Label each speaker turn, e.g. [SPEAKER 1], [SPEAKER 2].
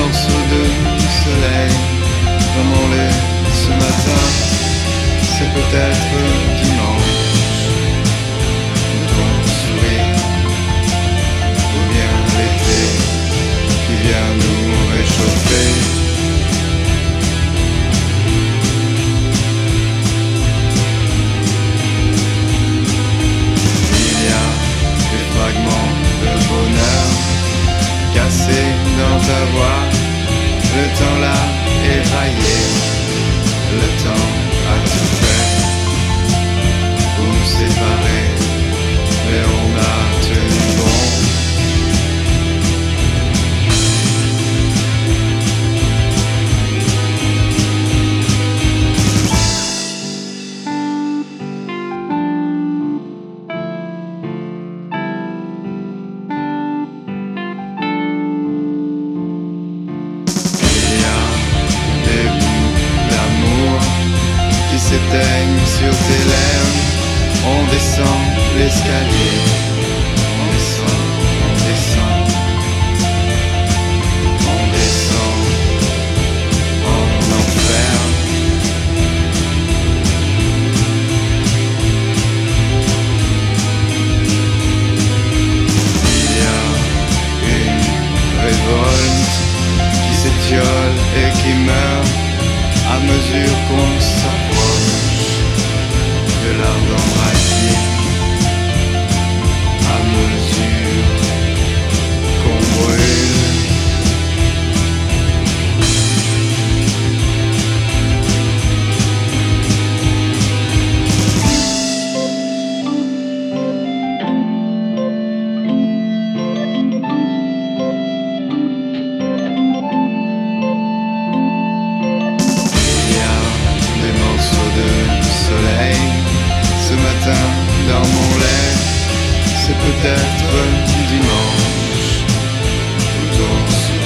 [SPEAKER 1] morceaux de soleil dans mon lit ce matin. C'est peut-être dimanche, ton sourire, ou bien l'été qui vient nous réchauffer. Il y a des fragments de bonheur cassés dans ta voix. Le temps là est raillé, le temps a tout fait pour nous séparer, mais on a tenu bon. S'éteignent sur tes lèvres, on descend l'escalier, on descend, on descend, on descend en enfer. Il y a une révolte qui s'étiole et qui meurt à mesure qu'on s'approche de l'ardent brasier, à mesure qu'on brûle. Ce matin dans mon lait, c'est peut-être dimanche, ou ton